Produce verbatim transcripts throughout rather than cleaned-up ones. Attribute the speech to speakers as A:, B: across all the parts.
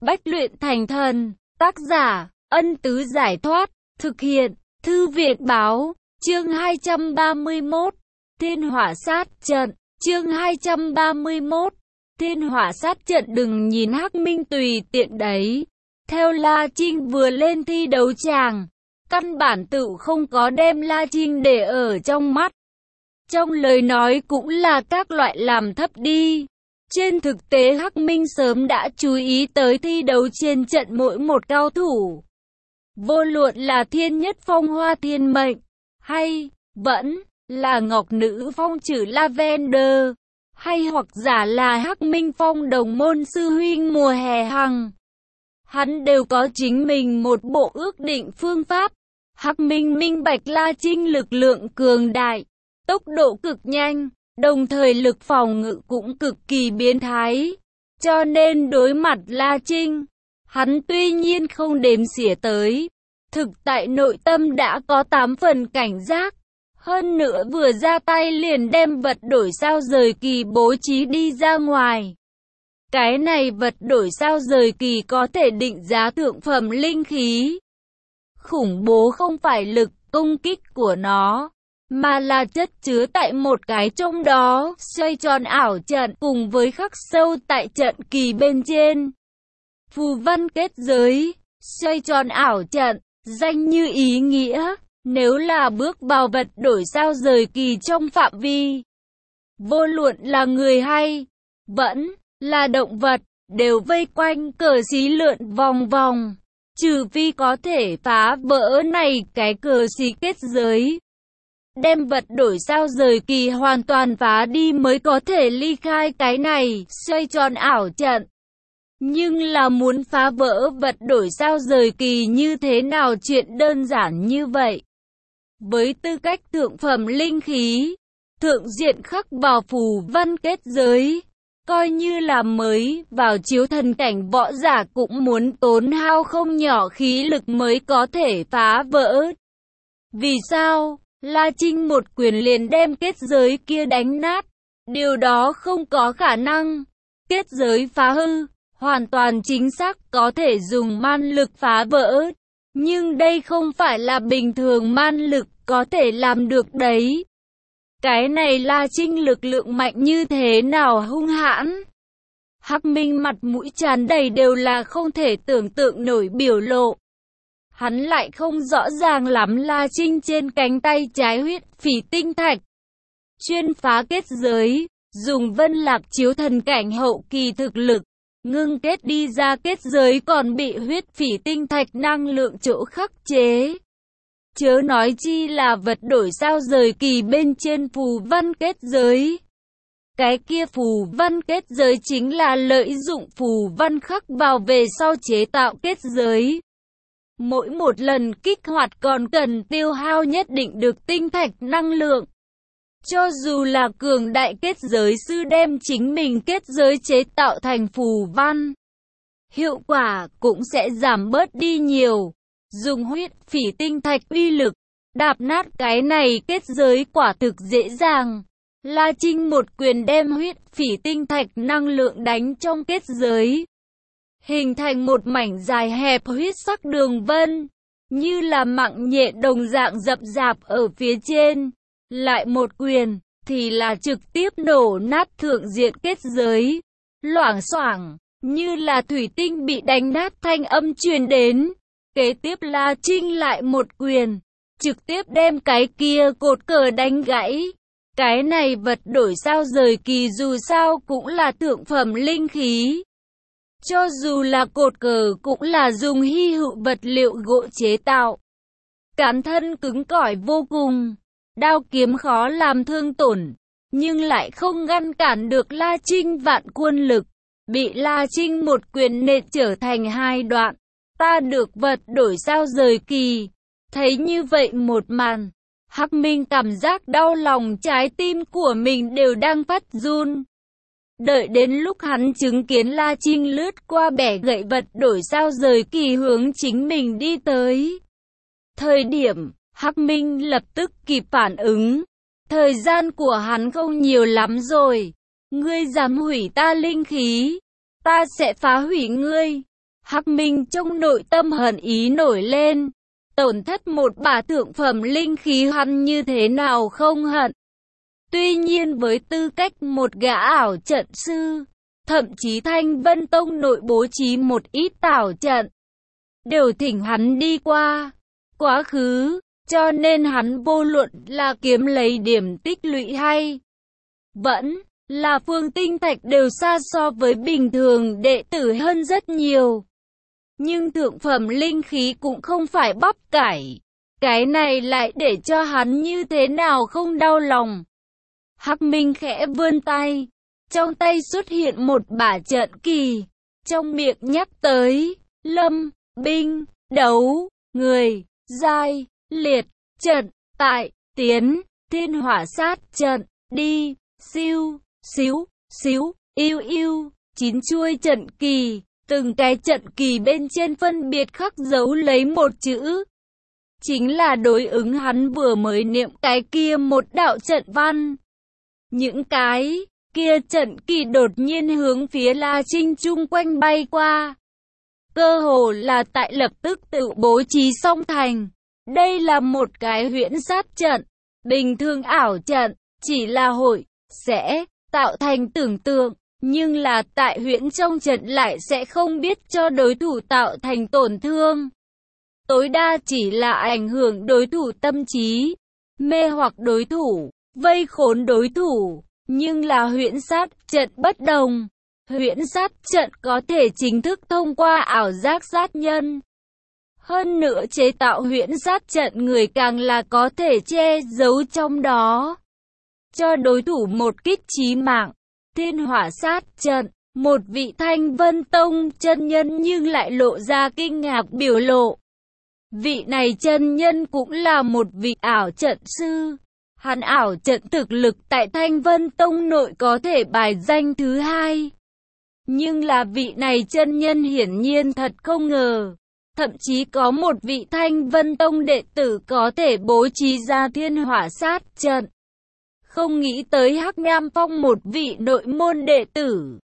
A: Bách luyện thành thần, tác giả, Ân Tứ Giải Thoát, thực hiện, Thư viện Báo, chương hai trăm ba mươi mốt, Thiên Hỏa Sát Trận, chương hai trăm ba mươi mốt, Thiên Hỏa Sát Trận. Đừng nhìn Hắc Minh tùy tiện đấy, theo La Trinh vừa lên thi đấu tràng, căn bản tự không có đem La Trinh để ở trong mắt. Trong lời nói cũng là các loại làm thấp đi. Trên thực tế Hắc Minh sớm đã chú ý tới thi đấu trên trận mỗi một cao thủ. Vô luận là Thiên Nhất Phong Hoa Thiên Mệnh, hay vẫn là Ngọc Nữ Phong Trử Lavender, hay hoặc giả là Hắc Minh Phong đồng môn sư huynh Mùa Hè Hằng. Hắn đều có chính mình một bộ ước định phương pháp. Hắc Minh minh bạch La Trinh lực lượng cường đại, tốc độ cực nhanh, đồng thời lực phòng ngự cũng cực kỳ biến thái. Cho nên đối mặt La Trinh, hắn tuy nhiên không đếm xỉa tới, thực tại nội tâm đã có tám phần cảnh giác. Hơn nữa vừa ra tay liền đem vật đổi sao rời kỳ bố trí đi ra ngoài. Cái này vật đổi sao rời kỳ có thể định giá thượng phẩm linh khí. Khủng bố không phải lực công kích của nó, mà là chất chứa tại một cái trong đó, xoay tròn ảo trận cùng với khắc sâu tại trận kỳ bên trên. Phù văn kết giới, xoay tròn ảo trận, danh như ý nghĩa, nếu là bước vào vật đổi sao rời kỳ trong phạm vi. Vô luận là người hay, vẫn là động vật, đều vây quanh cờ xí lượn vòng vòng, trừ phi có thể phá vỡ này cái cờ xí kết giới. Đem vật đổi sao rời kỳ hoàn toàn phá đi mới có thể ly khai cái này, xoay tròn ảo trận. Nhưng là muốn phá vỡ vật đổi sao rời kỳ như thế nào chuyện đơn giản như vậy. Với tư cách thượng phẩm linh khí, thượng diện khắc vào phù văn kết giới, coi như là mới vào chiếu thần cảnh võ giả cũng muốn tốn hao không nhỏ khí lực mới có thể phá vỡ. Vì sao? La Trinh một quyền liền đem kết giới kia đánh nát. Điều đó không có khả năng. Kết giới phá hư, hoàn toàn chính xác có thể dùng man lực phá vỡ. Nhưng đây không phải là bình thường man lực có thể làm được đấy. Cái này La Trinh lực lượng mạnh như thế nào hung hãn. Hắc Minh mặt mũi tràn đầy đều là không thể tưởng tượng nổi biểu lộ. Hắn lại không rõ ràng lắm La Trinh trên cánh tay trái huyết phỉ tinh thạch. Chuyên phá kết giới, dùng Vân Lạc chiếu thần cảnh hậu kỳ thực lực, ngưng kết đi ra kết giới còn bị huyết phỉ tinh thạch năng lượng chỗ khắc chế. Chớ nói chi là vật đổi sao rời kỳ bên trên phù văn kết giới. Cái kia phù văn kết giới chính là lợi dụng phù văn khắc vào về sau chế tạo kết giới. Mỗi một lần kích hoạt còn cần tiêu hao nhất định được tinh thạch năng lượng. Cho dù là cường đại kết giới sư đem chính mình kết giới chế tạo thành phù văn, hiệu quả cũng sẽ giảm bớt đi nhiều. Dùng huyết phỉ tinh thạch uy lực, đạp nát cái này kết giới quả thực dễ dàng. La Trinh một quyền đem huyết phỉ tinh thạch năng lượng đánh trong kết giới, hình thành một mảnh dài hẹp huyết sắc đường vân, như là mạng nhện đồng dạng rậm rạp ở phía trên. Lại một quyền, thì là trực tiếp nổ nát thượng diện kết giới. Loảng xoảng, như là thủy tinh bị đánh nát thanh âm truyền đến. Kế tiếp La Trinh lại một quyền, trực tiếp đem cái kia cột cờ đánh gãy. Cái này vật đổi sao rời kỳ dù sao cũng là thượng phẩm linh khí. Cho dù là cột cờ cũng là dùng hy hữu vật liệu gỗ chế tạo. Cán thân cứng cỏi vô cùng, đao kiếm khó làm thương tổn, nhưng lại không ngăn cản được La Trinh vạn quân lực. Bị La Trinh một quyền nện trở thành hai đoạn. Ta được vật đổi sao rời kỳ. Thấy như vậy một màn, Hắc Minh cảm giác đau lòng, trái tim của mình đều đang phát run. Đợi đến lúc hắn chứng kiến La Trinh lướt qua bẻ gậy vật đổi sao rời kỳ hướng chính mình đi tới. Thời điểm, Hắc Minh lập tức kịp phản ứng. Thời gian của hắn không nhiều lắm rồi. Ngươi dám hủy ta linh khí, ta sẽ phá hủy ngươi. Hắc Minh trong nội tâm hận ý nổi lên. Tổn thất một bả thượng phẩm linh khí hắn như thế nào không hận. Tuy nhiên với tư cách một gã ảo trận sư, thậm chí Thanh Vân Tông nội bố trí một ít ảo trận, đều thỉnh hắn đi qua, quá khứ, cho nên hắn vô luận là kiếm lấy điểm tích lũy hay vẫn là phương tinh thạch đều xa so với bình thường đệ tử hơn rất nhiều. Nhưng thượng phẩm linh khí cũng không phải bắp cải, cái này lại để cho hắn như thế nào không đau lòng. Hắc Minh khẽ vươn tay, trong tay xuất hiện một bả trận kỳ, trong miệng nhắc tới, lâm, binh, đấu, người, giai, liệt, trận, tại, tiến, thiên hỏa sát trận, đi, siêu, xíu, xíu, yêu yêu, chín chuôi trận kỳ, từng cái trận kỳ bên trên phân biệt khắc dấu lấy một chữ. Chính là đối ứng hắn vừa mới niệm cái kia một đạo trận văn. Những cái kia trận kỳ đột nhiên hướng phía La Trinh chung quanh bay qua. Cơ hồ là tại lập tức tự bố trí xong thành. Đây là một cái huyễn sát trận. Bình thường ảo trận, chỉ là hội, sẽ tạo thành tưởng tượng. Nhưng là tại huyễn trong trận lại sẽ không biết cho đối thủ tạo thành tổn thương. Tối đa chỉ là ảnh hưởng đối thủ tâm trí, mê hoặc đối thủ, vây khốn đối thủ. Nhưng là huyễn sát trận bất đồng. Huyễn sát trận có thể chính thức thông qua ảo giác sát nhân. Hơn nữa chế tạo huyễn sát trận người càng là có thể che giấu trong đó, cho đối thủ một kích chí mạng. Thiên hỏa sát trận, một vị Thanh Vân Tông chân nhân nhưng lại lộ ra kinh ngạc biểu lộ. Vị này chân nhân cũng là một vị ảo trận sư. Hắn ảo trận thực lực tại Thanh Vân Tông nội có thể bài danh thứ hai. Nhưng là vị này chân nhân hiển nhiên thật không ngờ. Thậm chí có một vị Thanh Vân Tông đệ tử có thể bố trí ra thiên hỏa sát trận. Không nghĩ tới Hắc Nham Phong một vị nội môn đệ tử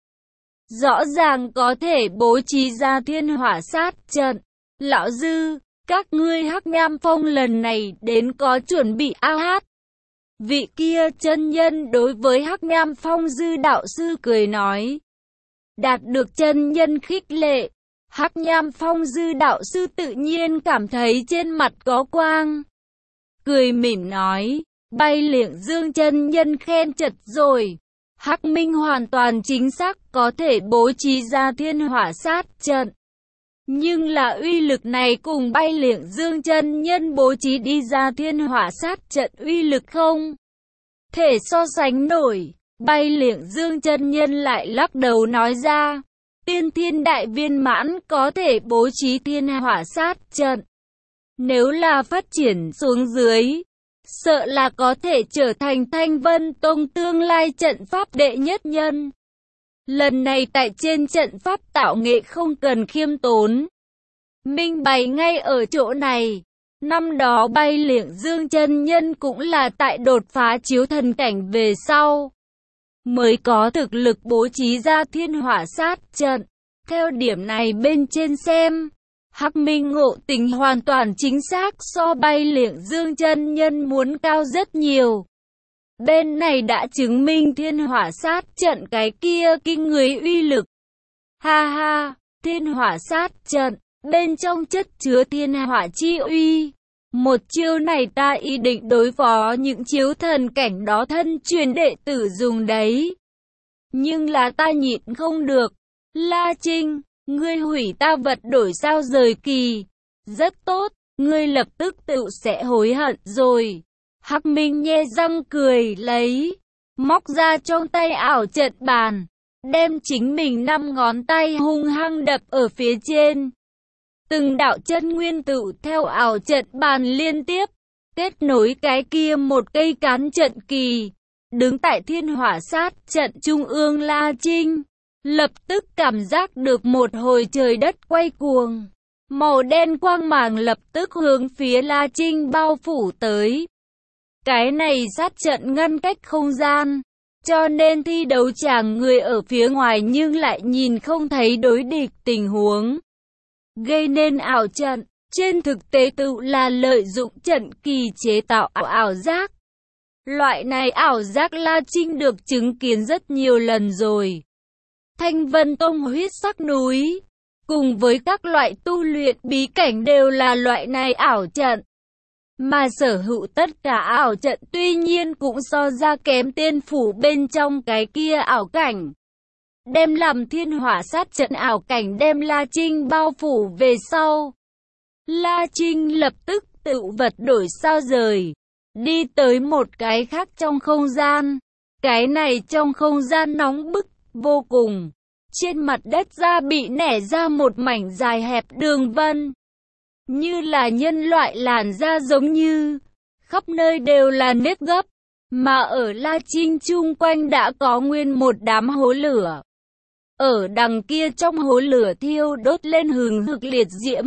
A: rõ ràng có thể bố trí ra thiên hỏa sát trận. Lão Dư, các ngươi Hắc Nham Phong lần này đến có chuẩn bị a hát. Vị kia chân nhân đối với Hắc Nham Phong Dư đạo sư cười nói. Đạt được chân nhân khích lệ, Hắc Nham Phong Dư đạo sư tự nhiên cảm thấy trên mặt có quang. Cười mỉm nói, Bay Liệng Dương chân nhân khen chật rồi. Hắc Minh hoàn toàn chính xác có thể bố trí ra thiên hỏa sát trận. Nhưng là uy lực này cùng Bay Liệng Dương chân nhân bố trí đi ra thiên hỏa sát trận uy lực không thể so sánh nổi. Bay Liệng Dương chân nhân lại lắc đầu nói ra, tiên thiên đại viên mãn có thể bố trí thiên hỏa sát trận. Nếu là phát triển xuống dưới, sợ là có thể trở thành Thanh Vân Tông tương lai trận pháp đệ nhất nhân. Lần này tại trên trận pháp tạo nghệ không cần khiêm tốn. Minh bày ngay ở chỗ này. Năm đó Bay Liệng Dương chân nhân cũng là tại đột phá chiếu thần cảnh về sau, mới có thực lực bố trí ra thiên hỏa sát trận. Theo điểm này bên trên xem, Hắc Minh ngộ tính hoàn toàn chính xác so Bay Liệng Dương chân nhân muốn cao rất nhiều. Bên này đã chứng minh thiên hỏa sát trận cái kia kinh người uy lực. Ha ha, thiên hỏa sát trận, bên trong chất chứa thiên hỏa chi uy. Một chiêu này ta ý định đối phó những chiếu thần cảnh đó thân truyền đệ tử dùng đấy. Nhưng là ta nhịn không được. La Trinh, ngươi hủy ta vật đổi sao rời kỳ. Rất tốt, ngươi lập tức tự sẽ hối hận rồi. Hắc Minh nhe răng cười lấy, móc ra trong tay ảo trận bàn, đem chính mình năm ngón tay hung hăng đập ở phía trên. Từng đạo chân nguyên tự theo ảo trận bàn liên tiếp, kết nối cái kia một cây cán trận kỳ. Đứng tại thiên hỏa sát trận trung ương La Trinh, lập tức cảm giác được một hồi trời đất quay cuồng. Màu đen quang màng lập tức hướng phía La Trinh bao phủ tới. Cái này sát trận ngăn cách không gian, cho nên thi đấu chàng người ở phía ngoài nhưng lại nhìn không thấy đối địch tình huống. gây nên ảo trận. Trên thực tế tự là lợi dụng trận kỳ chế tạo ảo giác. Loại này ảo giác La Trinh được chứng kiến rất nhiều lần rồi. Thanh Vân Tông huyết sắc núi, cùng với các loại tu luyện bí cảnh đều là loại này ảo trận. Mà sở hữu tất cả ảo trận tuy nhiên cũng so ra kém tiên phủ bên trong cái kia ảo cảnh. Đem làm thiên hỏa sát trận ảo cảnh đem La Trinh bao phủ về sau. La Trinh lập tức tự vật đổi sao rời, đi tới một cái khác trong không gian. Cái này trong không gian nóng bức vô cùng. Trên mặt đất da bị nẻ ra một mảnh dài hẹp đường vân, như là nhân loại làn da giống như, khắp nơi đều là nếp gấp, mà ở La Trinh chung quanh đã có nguyên một đám hố lửa. Ở đằng kia trong hố lửa thiêu đốt lên hừng hực liệt diễm.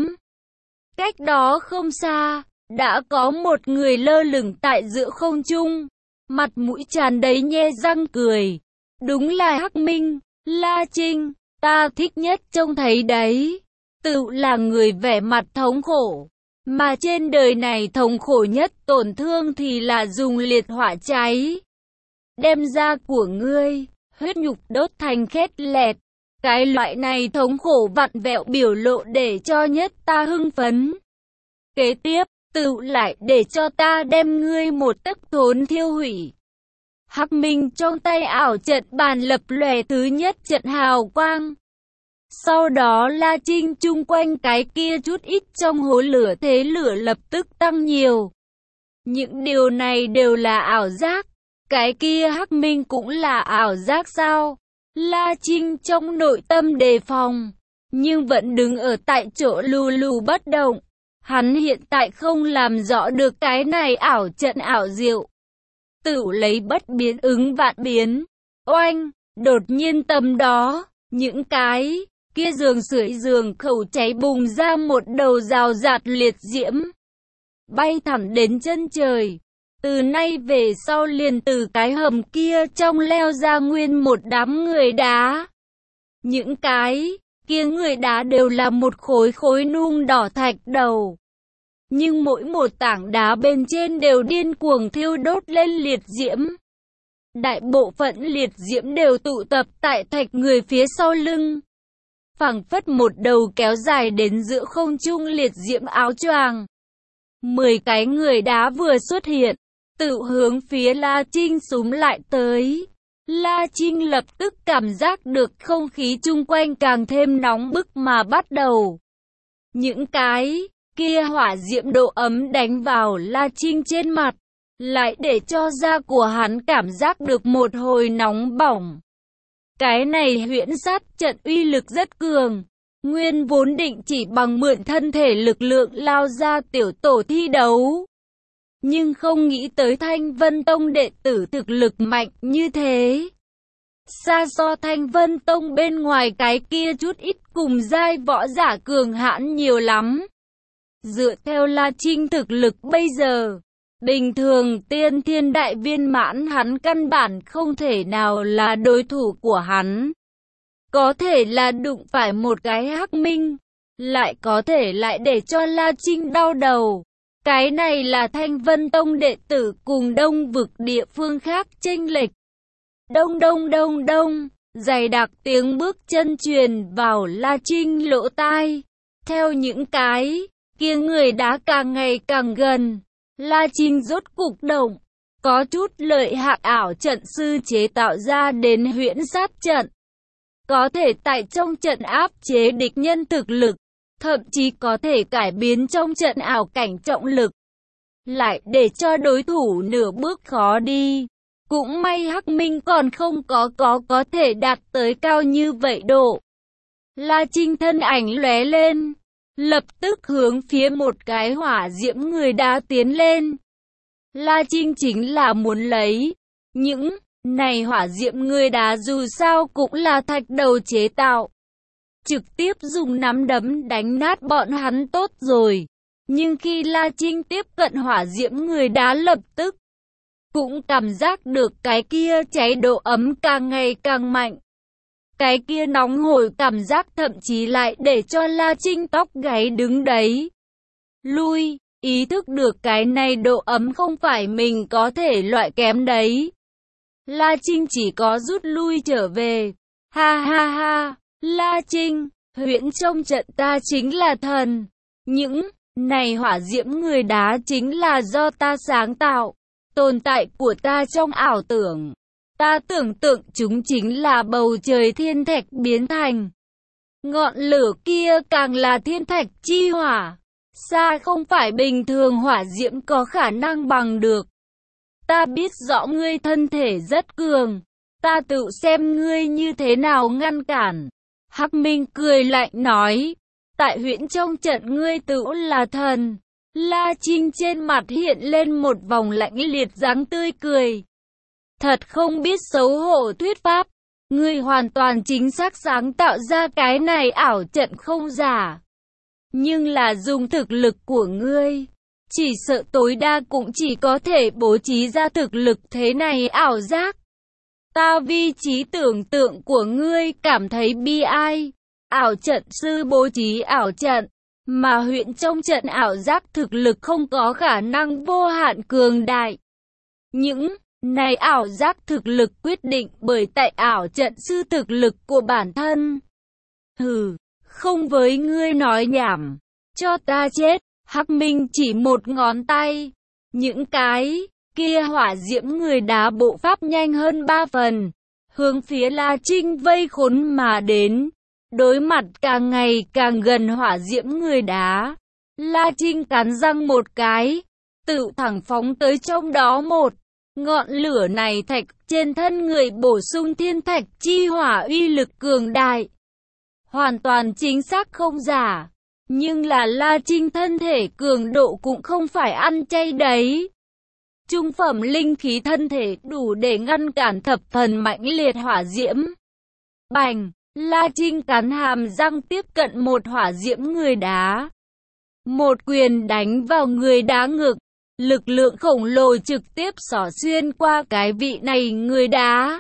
A: Cách đó không xa, đã có một người lơ lửng tại giữa không trung, mặt mũi tràn đầy nhe răng cười. Đúng là Hắc Minh. La Trinh, ta thích nhất trông thấy đấy, tự là người vẻ mặt thống khổ, mà trên đời này thống khổ nhất tổn thương thì là dùng liệt hỏa cháy. Đem da của ngươi, huyết nhục đốt thành khét lẹt, cái loại này thống khổ vặn vẹo biểu lộ để cho nhất ta hưng phấn. Kế tiếp, tự lại để cho ta đem ngươi một tấc thốn thiêu hủy. Hắc Minh trong tay ảo trận bàn lập lòe thứ nhất trận hào quang. Sau đó La Trinh chung quanh cái kia chút ít trong hố lửa thế lửa lập tức tăng nhiều. Những điều này đều là ảo giác. Cái kia Hắc Minh cũng là ảo giác sao? La Trinh trong nội tâm đề phòng, nhưng vẫn đứng ở tại chỗ lù lù bất động. Hắn hiện tại không làm rõ được cái này ảo trận ảo diệu. Tự lấy bất biến ứng vạn biến. Oanh, đột nhiên tầm đó, những cái kia giường sưởi giường khẩu cháy bùng ra một đầu rào rạt liệt diễm, bay thẳng đến chân trời. Từ nay về sau liền từ cái hầm kia trong leo ra nguyên một đám người đá. Những cái kia người đá đều là một khối khối nung đỏ thạch đầu. Nhưng mỗi một tảng đá bên trên đều điên cuồng thiêu đốt lên liệt diễm. Đại bộ phận liệt diễm đều tụ tập tại thạch người phía sau lưng. Phảng phất một đầu kéo dài đến giữa không trung liệt diễm áo choàng. Mười cái người đá vừa xuất hiện, tự hướng phía La Trinh xúm lại tới. La Trinh lập tức cảm giác được không khí chung quanh càng thêm nóng bức mà bắt đầu. Những cái kia hỏa diễm độ ấm đánh vào La Trinh trên mặt, lại để cho da của hắn cảm giác được một hồi nóng bỏng. Cái này huyễn sát trận uy lực rất cường, nguyên vốn định chỉ bằng mượn thân thể lực lượng lao ra tiểu tổ thi đấu. Nhưng không nghĩ tới Thanh Vân Tông đệ tử thực lực mạnh như thế. Xa so Thanh Vân Tông bên ngoài cái kia chút ít cùng giai võ giả cường hãn nhiều lắm. Dựa theo La Trinh thực lực bây giờ, bình thường tiên thiên đại viên mãn hắn căn bản không thể nào là đối thủ của hắn. Có thể là đụng phải một cái Hắc Minh, lại có thể lại để cho La Trinh đau đầu. Cái này là Thanh Vân Tông đệ tử cùng đông vực địa phương khác chênh lệch. Đông đông đông đông, dày đặc tiếng bước chân truyền vào La Trinh lỗ tai. Theo những cái kia người đá càng ngày càng gần, La Trinh rốt cục động. Có chút lợi hại ảo trận sư chế tạo ra đến huyễn sát trận. Có thể tại trong trận áp chế địch nhân thực lực, thậm chí có thể cải biến trong trận ảo cảnh trọng lực, lại để cho đối thủ nửa bước khó đi. Cũng may Hắc Minh còn không có có có thể đạt tới cao như vậy độ. La Trinh thân ảnh lóe lên, lập tức hướng phía một cái hỏa diễm người đá tiến lên. La Trinh chính là muốn lấy những này hỏa diễm người đá dù sao cũng là thạch đầu chế tạo, trực tiếp dùng nắm đấm đánh nát bọn hắn tốt rồi. Nhưng khi La Trinh tiếp cận hỏa diễm người đá lập tức cũng cảm giác được cái kia cháy độ ấm càng ngày càng mạnh. Cái kia nóng hổi cảm giác thậm chí lại để cho La Trinh tóc gáy đứng đấy. Lui, ý thức được cái này độ ấm không phải mình có thể loại kém đấy. La Trinh chỉ có rút lui trở về. Ha ha ha, La Trinh, huyễn trong trận ta chính là thần. Những này hỏa diễm người đá chính là do ta sáng tạo. Tồn tại của ta trong ảo tưởng. Ta tưởng tượng chúng chính là bầu trời thiên thạch biến thành. Ngọn lửa kia càng là thiên thạch chi hỏa. Xa không phải bình thường hỏa diễm có khả năng bằng được. Ta biết rõ ngươi thân thể rất cường. Ta tự xem ngươi như thế nào ngăn cản. Hắc Minh cười lạnh nói. Tại huyễn trong trận ngươi tự là thần. La Trinh trên mặt hiện lên một vòng lạnh liệt dáng tươi cười. Thật không biết xấu hổ thuyết pháp. Ngươi hoàn toàn chính xác sáng tạo ra cái này ảo trận không giả. Nhưng là dùng thực lực của ngươi. Chỉ sợ tối đa cũng chỉ có thể bố trí ra thực lực thế này ảo giác. Ta vì trí tưởng tượng của ngươi cảm thấy bi ai. Ảo trận sư bố trí ảo trận. Mà huyễn trong trận ảo giác thực lực không có khả năng vô hạn cường đại. Những này ảo giác thực lực quyết định bởi tại ảo trận sư thực lực của bản thân. Hừ, không với ngươi nói nhảm. Cho ta chết. Hắc Minh chỉ một ngón tay. Những cái kia hỏa diễm người đá bộ pháp nhanh hơn ba phần. Hướng phía La Trinh vây khốn mà đến. Đối mặt càng ngày càng gần hỏa diễm người đá. La Trinh cắn răng một cái. Tự thẳng phóng tới trong đó một. Ngọn lửa này thạch trên thân người bổ sung thiên thạch chi hỏa uy lực cường đại. Hoàn toàn chính xác không giả. Nhưng là La Trinh thân thể cường độ cũng không phải ăn chay đấy. Trung phẩm linh khí thân thể đủ để ngăn cản thập phần mãnh liệt hỏa diễm. Bành, La Trinh cắn hàm răng tiếp cận một hỏa diễm người đá. Một quyền đánh vào người đá ngực. Lực lượng khổng lồ trực tiếp xỏ xuyên qua cái vị này người đá.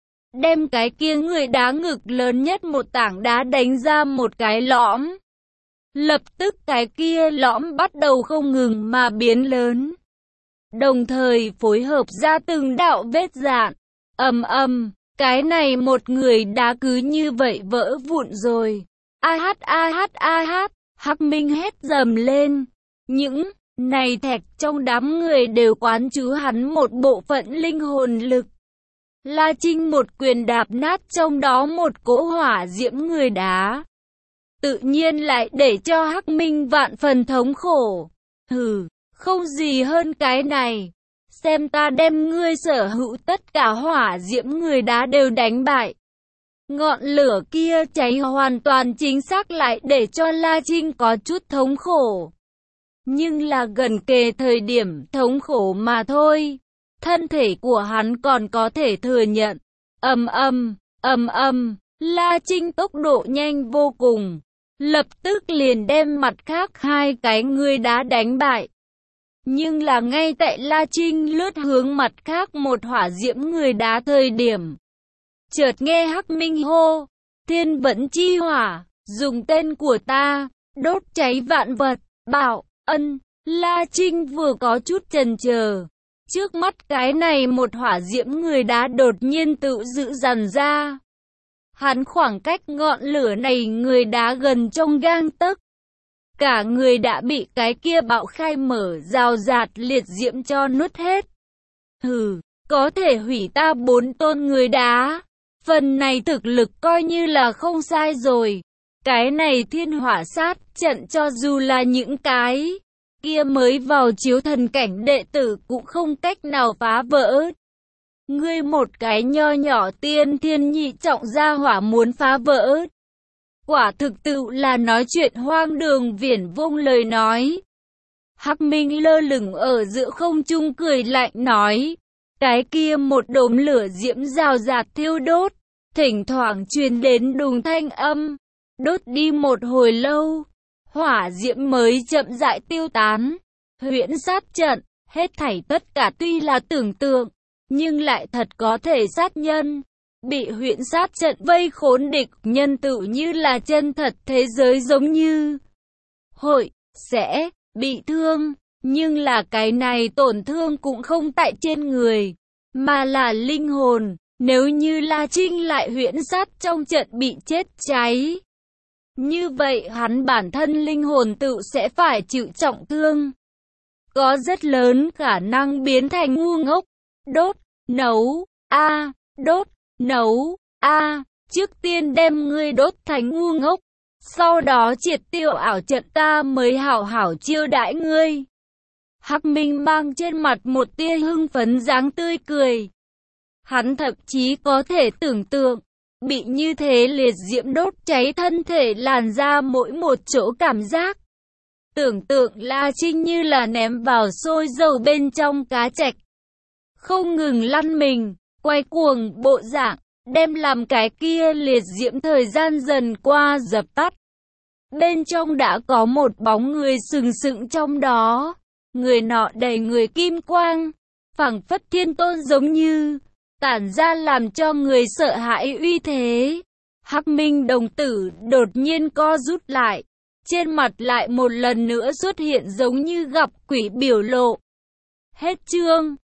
A: Đem cái kia người đá ngực lớn nhất một tảng đá đánh ra một cái lõm. Lập tức cái kia lõm bắt đầu không ngừng mà biến lớn. Đồng thời phối hợp ra từng đạo vết dạn. Ầm ầm, cái này một người đá cứ như vậy vỡ vụn rồi. A hát a hát a hát, Hắc Minh hét dầm lên. Những này thạch trong đám người đều quán trú hắn một bộ phận linh hồn lực. La Trinh một quyền đạp nát trong đó một cỗ hỏa diễm người đá. Tự nhiên lại để cho Hắc Minh vạn phần thống khổ. Hừ, không gì hơn cái này. Xem ta đem ngươi sở hữu tất cả hỏa diễm người đá đều đánh bại. Ngọn lửa kia cháy hoàn toàn chính xác lại để cho La Trinh có chút thống khổ. Nhưng là gần kề thời điểm thống khổ mà thôi. Thân thể của hắn còn có thể thừa nhận. Ầm ầm, ầm ầm, La Trinh tốc độ nhanh vô cùng. Lập tức liền đem mặt khác hai cái người đá đánh bại. Nhưng là ngay tại La Trinh lướt hướng mặt khác một hỏa diễm người đá thời điểm. Chợt nghe Hắc Minh hô, thiên vẫn chi hỏa, dùng tên của ta, đốt cháy vạn vật, bảo, ân. La Trinh vừa có chút chần chờ. Trước mắt cái này một hỏa diễm người đá đột nhiên tự dự dằn ra. Hắn khoảng cách ngọn lửa này người đá gần trong gang tấc. Cả người đã bị cái kia bạo khai mở rào rạt liệt diễm cho nuốt hết. Hừ, có thể hủy ta bốn tôn người đá. Phần này thực lực coi như là không sai rồi. Cái này thiên hỏa sát trận cho dù là những cái kia mới vào chiếu thần cảnh đệ tử cũng không cách nào phá vỡ. Ngươi một cái nho nhỏ tiên thiên nhị trọng gia hỏa muốn phá vỡ. Quả thực tự là nói chuyện hoang đường viển vông lời nói. Hắc Minh lơ lửng ở giữa không trung cười lạnh nói. Cái kia một đốm lửa diễm rào rạt thiêu đốt. Thỉnh thoảng truyền đến đùng thanh âm. Đốt đi một hồi lâu. Hỏa diễm mới chậm rãi tiêu tán. Huyễn sát trận, hết thảy tất cả tuy là tưởng tượng, nhưng lại thật có thể sát nhân. bị huyễn sát trận vây khốn địch nhân tự như là chân thật thế giới giống như hội sẽ bị thương, nhưng là cái này tổn thương cũng không tại trên người, mà là linh hồn. Nếu như La Trinh lại huyễn sát trong trận bị chết cháy, như vậy hắn bản thân linh hồn tự sẽ phải chịu trọng thương, có rất lớn khả năng biến thành ngu ngốc. Đốt, nấu, a, đốt, nấu, a, trước tiên đem ngươi đốt thành ngu ngốc, sau đó triệt tiêu ảo trận ta mới hảo hảo chiêu đãi ngươi. Hắc Minh mang trên mặt một tia hưng phấn dáng tươi cười. Hắn thậm chí có thể tưởng tượng, bị như thế liệt diễm đốt cháy thân thể làn ra mỗi một chỗ cảm giác. Tưởng tượng La Trinh như là ném vào sôi dầu bên trong cá trạch, không ngừng lăn mình, quay cuồng bộ dạng, đem làm cái kia liệt diễm thời gian dần qua dập tắt. Bên trong đã có một bóng người sừng sững trong đó, người nọ đầy người kim quang, phảng phất thiên tôn giống như, tản ra làm cho người sợ hãi uy thế. Hắc Minh đồng tử đột nhiên co rút lại, trên mặt lại một lần nữa xuất hiện giống như gặp quỷ biểu lộ. Hết chương.